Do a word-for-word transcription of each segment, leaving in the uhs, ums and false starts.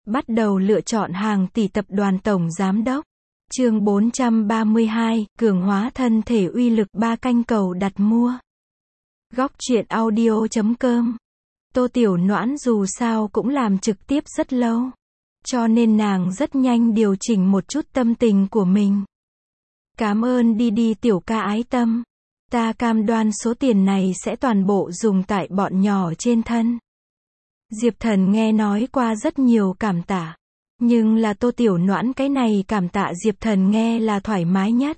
Bắt đầu lựa chọn hàng tỷ tập đoàn tổng giám đốc. Chương bốn trăm ba mươi hai, cường hóa thân thể uy lực ba canh cầu đặt mua. Góc truyện audio chấm com. Tô Tiểu Noãn dù sao cũng làm trực tiếp rất lâu, cho nên nàng rất nhanh điều chỉnh một chút tâm tình của mình. Cảm ơn đi đi tiểu ca ái tâm. Ta cam đoan số tiền này sẽ toàn bộ dùng tại bọn nhỏ trên thân. Diệp Thần nghe nói qua rất nhiều cảm tạ, nhưng là Tô Tiểu Noãn cái này cảm tạ Diệp Thần nghe là thoải mái nhất.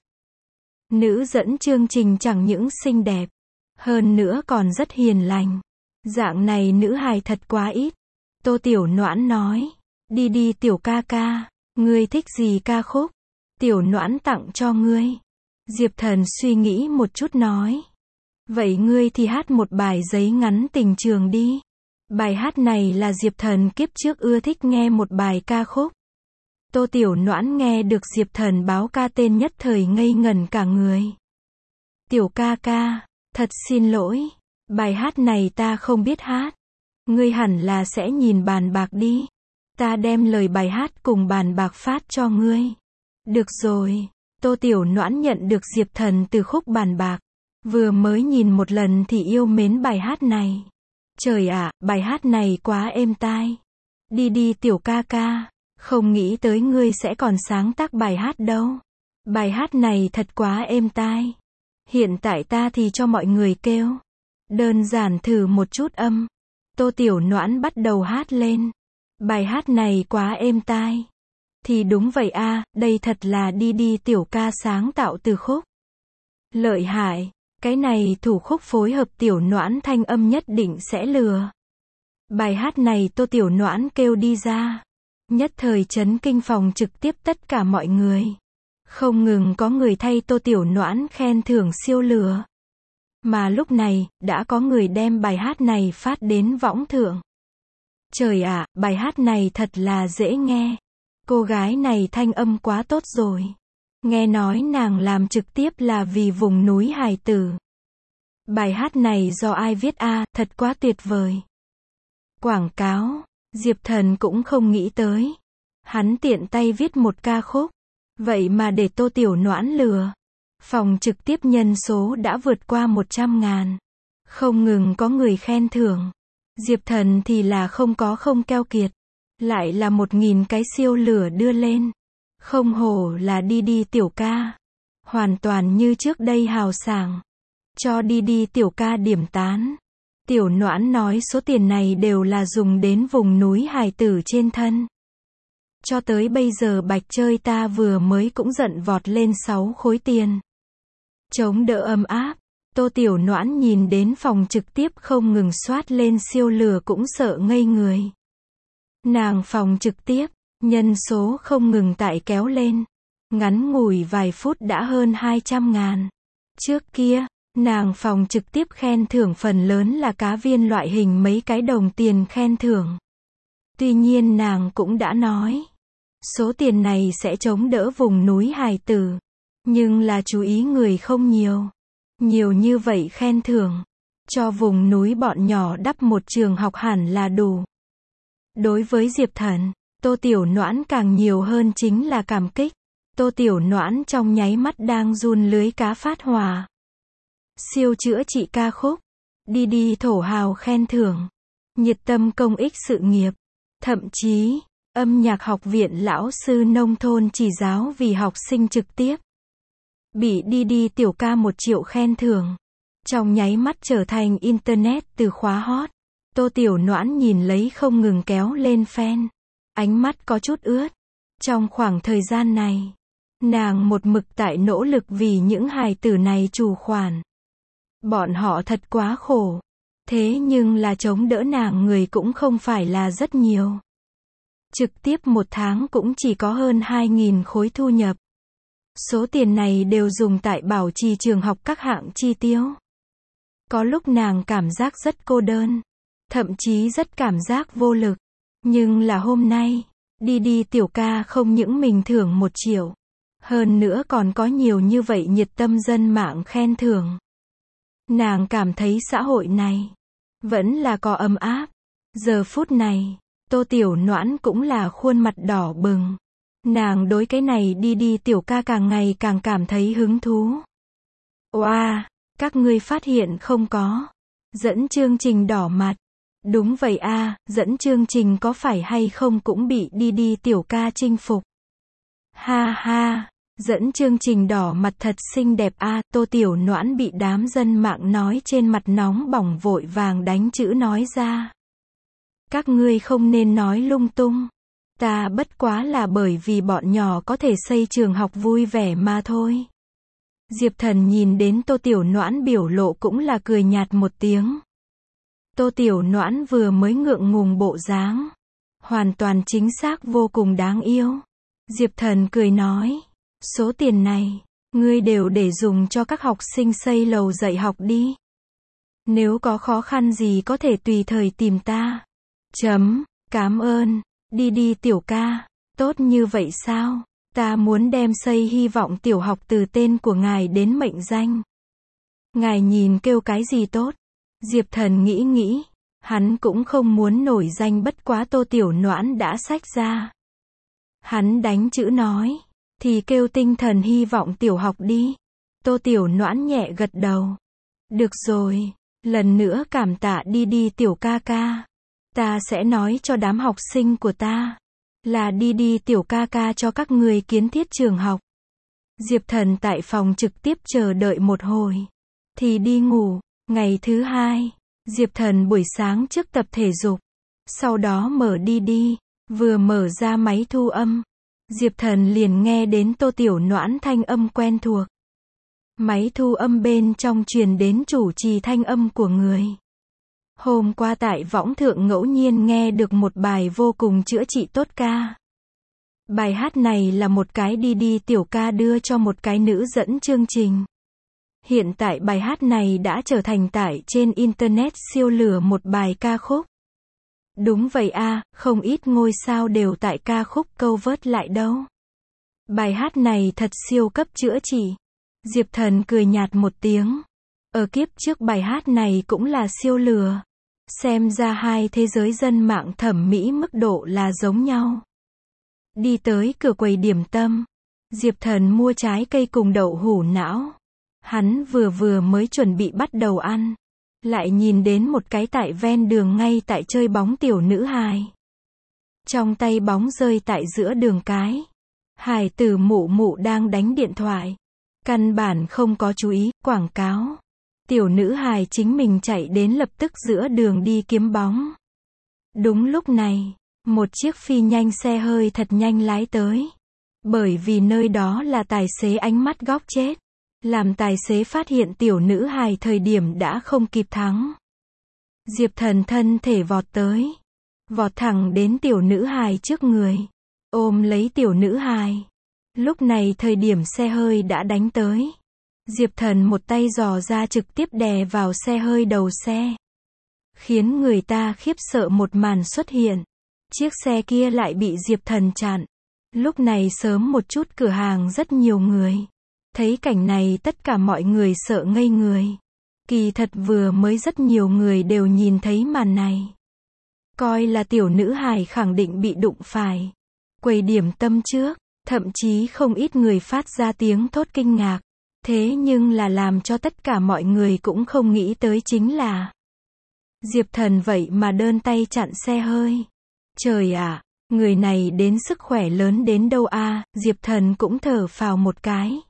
Nữ dẫn chương trình chẳng những xinh đẹp, hơn nữa còn rất hiền lành. Dạng này nữ hài thật quá ít. Tô Tiểu Noãn nói, đi đi tiểu ca ca, ngươi thích gì ca khúc? Tiểu Noãn tặng cho ngươi. Diệp Thần suy nghĩ một chút nói, vậy ngươi thì hát một bài Giấy ngắn tình trường đi. Bài hát này là Diệp Thần kiếp trước ưa thích nghe một bài ca khúc. Tô Tiểu Noãn nghe được Diệp Thần báo ca tên nhất thời ngây ngẩn cả người. Tiểu ca ca, thật xin lỗi, bài hát này ta không biết hát. Ngươi hẳn là sẽ nhìn bàn bạc đi. Ta đem lời bài hát cùng bàn bạc phát cho ngươi. Được rồi, Tô Tiểu Noãn nhận được Diệp Thần từ khúc bàn bạc. Vừa mới nhìn một lần thì yêu mến bài hát này. Trời ạ, bài hát này quá êm tai. Đi đi tiểu ca ca, không nghĩ tới ngươi sẽ còn sáng tác bài hát đâu. Bài hát này thật quá êm tai. Hiện tại ta thì cho mọi người kêu. Đơn giản thử một chút âm. Tô Tiểu Noãn bắt đầu hát lên. Bài hát này quá êm tai. Thì đúng vậy a, đây thật là đi đi tiểu ca sáng tạo từ khúc. Lợi hại. Cái này thủ khúc phối hợp Tiểu Noãn thanh âm nhất định sẽ lừa. Bài hát này Tô Tiểu Noãn kêu đi ra, nhất thời chấn kinh phòng trực tiếp tất cả mọi người. Không ngừng có người thay Tô Tiểu Noãn khen thưởng siêu lừa. Mà lúc này, đã có người đem bài hát này phát đến võng thượng. Trời ạ, bài hát này thật là dễ nghe. Cô gái này thanh âm quá tốt rồi. Nghe nói nàng làm trực tiếp là vì vùng núi hài tử. Bài hát này do ai viết a, à, thật quá tuyệt vời. Quảng cáo, Diệp Thần cũng không nghĩ tới. Hắn tiện tay viết một ca khúc, vậy mà để Tô Tiểu Noãn lừa. Phòng trực tiếp nhân số đã vượt qua một trăm ngàn. Không ngừng có người khen thưởng. Diệp Thần thì là không có không keo kiệt. Lại là một nghìn cái siêu lửa đưa lên. Không hổ là đi đi tiểu ca. Hoàn toàn như trước đây hào sảng. Cho đi đi tiểu ca điểm tán. Tiểu Noãn nói số tiền này đều là dùng đến vùng núi hài tử trên thân. Cho tới bây giờ bạch chơi ta vừa mới cũng giận vọt lên sáu khối tiền. Chống đỡ ấm áp. Tô Tiểu Noãn nhìn đến phòng trực tiếp không ngừng soát lên siêu lửa cũng sợ ngây người. Nàng phòng trực tiếp, nhân số không ngừng tại kéo lên. Ngắn ngủi vài phút đã hơn hai trăm ngàn. Trước kia, nàng phòng trực tiếp khen thưởng phần lớn là cá viên loại hình mấy cái đồng tiền khen thưởng. Tuy nhiên nàng cũng đã nói, số tiền này sẽ chống đỡ vùng núi hài tử. Nhưng là chú ý người không nhiều. Nhiều như vậy khen thưởng, cho vùng núi bọn nhỏ đắp một trường học hẳn là đủ. Đối với Diệp Thần, Tô Tiểu Noãn càng nhiều hơn chính là cảm kích. Tô Tiểu Noãn trong nháy mắt đang run lưới cá phát hỏa. Siêu chữa trị ca khúc, đi đi thổ hào khen thưởng, nhiệt tâm công ích sự nghiệp, thậm chí, âm nhạc học viện lão sư nông thôn chỉ giáo vì học sinh trực tiếp. Bị đi đi tiểu ca một triệu khen thưởng. Trong nháy mắt trở thành internet từ khóa hot. Tô Tiểu Noãn nhìn lấy không ngừng kéo lên fan. Ánh mắt có chút ướt. Trong khoảng thời gian này, nàng một mực tại nỗ lực vì những hài tử này chủ khoản. Bọn họ thật quá khổ. Thế nhưng là chống đỡ nàng người cũng không phải là rất nhiều. Trực tiếp một tháng cũng chỉ có hơn hai nghìn khối thu nhập. Số tiền này đều dùng tại bảo trì trường học các hạng chi tiêu. Có lúc nàng cảm giác rất cô đơn. Thậm chí rất cảm giác vô lực. Nhưng là hôm nay, đi đi tiểu ca không những mình thưởng một triệu. Hơn nữa còn có nhiều như vậy nhiệt tâm dân mạng khen thưởng. Nàng cảm thấy xã hội này vẫn là có ấm áp. Giờ phút này, Tô Tiểu Noãn cũng là khuôn mặt đỏ bừng. Nàng đối cái này đi đi tiểu ca càng ngày càng cảm thấy hứng thú. Oa, các ngươi phát hiện không có? Dẫn chương trình đỏ mặt. Đúng vậy a, dẫn chương trình có phải hay không cũng bị đi đi tiểu ca chinh phục. Ha ha, dẫn chương trình đỏ mặt thật xinh đẹp a, Tô Tiểu Noãn bị đám dân mạng nói trên mặt nóng bỏng vội vàng đánh chữ nói ra. Các ngươi không nên nói lung tung. Ta bất quá là bởi vì bọn nhỏ có thể xây trường học vui vẻ mà thôi. Diệp Thần nhìn đến Tô Tiểu Noãn biểu lộ cũng là cười nhạt một tiếng. Tô Tiểu Noãn vừa mới ngượng ngùng bộ dáng. Hoàn toàn chính xác vô cùng đáng yêu. Diệp Thần cười nói. Số tiền này, ngươi đều để dùng cho các học sinh xây lầu dạy học đi. Nếu có khó khăn gì có thể tùy thời tìm ta. Chấm, cảm ơn. Đi đi tiểu ca. Tốt như vậy sao? Ta muốn đem xây hy vọng tiểu học từ tên của ngài đến mệnh danh. Ngài nhìn kêu cái gì tốt? Diệp Thần nghĩ nghĩ. Hắn cũng không muốn nổi danh bất quá Tô Tiểu Noãn đã xách ra. Hắn đánh chữ nói. Thì kêu tinh thần hy vọng tiểu học đi. Tô Tiểu Noãn nhẹ gật đầu. Được rồi. Lần nữa cảm tạ đi đi tiểu ca ca. Ta sẽ nói cho đám học sinh của ta. Là đi đi tiểu ca ca cho các người kiến thiết trường học. Diệp Thần tại phòng trực tiếp chờ đợi một hồi. Thì đi ngủ. Ngày thứ hai. Diệp Thần buổi sáng trước tập thể dục. Sau đó mở đi đi. Vừa mở ra máy thu âm. Diệp Thần liền nghe đến Tô Tiểu Noãn thanh âm quen thuộc. Máy thu âm bên trong truyền đến chủ trì thanh âm của người. Hôm qua tại võng thượng ngẫu nhiên nghe được một bài vô cùng chữa trị tốt ca. Bài hát này là một cái đi đi tiểu ca đưa cho một cái nữ dẫn chương trình. Hiện tại bài hát này đã trở thành tải trên Internet siêu lửa một bài ca khúc. Đúng vậy a, không ít ngôi sao đều tại ca khúc câu vớt lại đâu. Bài hát này thật siêu cấp chữa trị. Diệp Thần cười nhạt một tiếng. Ở kiếp trước bài hát này cũng là siêu lửa. Xem ra hai thế giới dân mạng thẩm mỹ mức độ là giống nhau. Đi tới cửa quầy điểm tâm. Diệp Thần mua trái cây cùng đậu hũ não. Hắn vừa vừa mới chuẩn bị bắt đầu ăn. Lại nhìn đến một cái tại ven đường ngay tại chơi bóng tiểu nữ hài. Trong tay bóng rơi tại giữa đường cái. Hài tử mụ mụ đang đánh điện thoại. Căn bản không có chú ý, quảng cáo. Tiểu nữ hài chính mình chạy đến lập tức giữa đường đi kiếm bóng. Đúng lúc này, một chiếc phi nhanh xe hơi thật nhanh lái tới. Bởi vì nơi đó là tài xế ánh mắt góc chết. Làm tài xế phát hiện tiểu nữ hài thời điểm đã không kịp thắng. Diệp Thần thân thể vọt tới. Vọt thẳng đến tiểu nữ hài trước người. Ôm lấy tiểu nữ hài. Lúc này thời điểm xe hơi đã đánh tới. Diệp Thần một tay giò ra trực tiếp đè vào xe hơi đầu xe. Khiến người ta khiếp sợ một màn xuất hiện. Chiếc xe kia lại bị Diệp Thần chặn. Lúc này sớm một chút cửa hàng rất nhiều người. Thấy cảnh này tất cả mọi người sợ ngây người. Kỳ thật vừa mới rất nhiều người đều nhìn thấy màn này. Coi là tiểu nữ hài khẳng định bị đụng phải. Quầy điểm tâm trước, thậm chí không ít người phát ra tiếng thốt kinh ngạc. Thế nhưng là làm cho tất cả mọi người cũng không nghĩ tới chính là Diệp Thần vậy mà đơn tay chặn xe hơi. Trời ạ, người này đến sức khỏe lớn đến đâu a, Diệp Thần cũng thở phào một cái.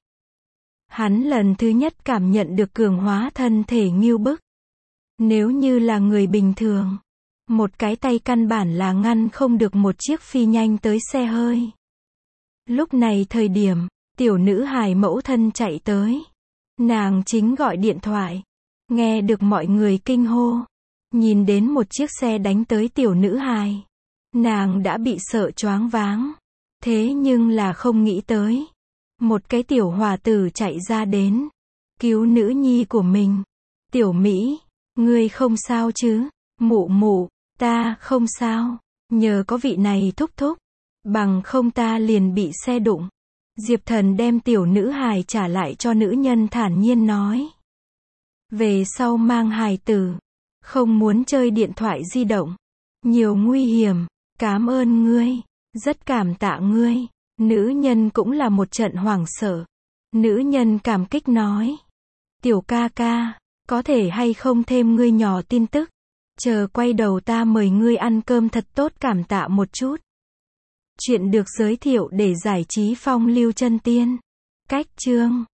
Hắn lần thứ nhất cảm nhận được cường hóa thân thể ngưu bức. Nếu như là người bình thường, một cái tay căn bản là ngăn không được một chiếc phi nhanh tới xe hơi. Lúc này thời điểm, tiểu nữ hài mẫu thân chạy tới. Nàng chính gọi điện thoại. Nghe được mọi người kinh hô. Nhìn đến một chiếc xe đánh tới tiểu nữ hài. Nàng đã bị sợ choáng váng. Thế nhưng là không nghĩ tới. Một cái tiểu hòa tử chạy ra đến. Cứu nữ nhi của mình. Tiểu Mỹ, ngươi không sao chứ? Mụ mụ, ta không sao. Nhờ có vị này thúc thúc. Bằng không ta liền bị xe đụng. Diệp Thần đem tiểu nữ hài trả lại cho nữ nhân thản nhiên nói. Về sau mang hài tử. Không muốn chơi điện thoại di động. Nhiều nguy hiểm. Cám ơn ngươi. Rất cảm tạ ngươi. Nữ nhân cũng là một trận hoảng sợ. Nữ nhân cảm kích nói. Tiểu ca ca, có thể hay không thêm ngươi nhỏ tin tức? Chờ quay đầu ta mời ngươi ăn cơm thật tốt cảm tạ một chút. Chuyện được giới thiệu để giải trí phong lưu chân tiên. Cách chương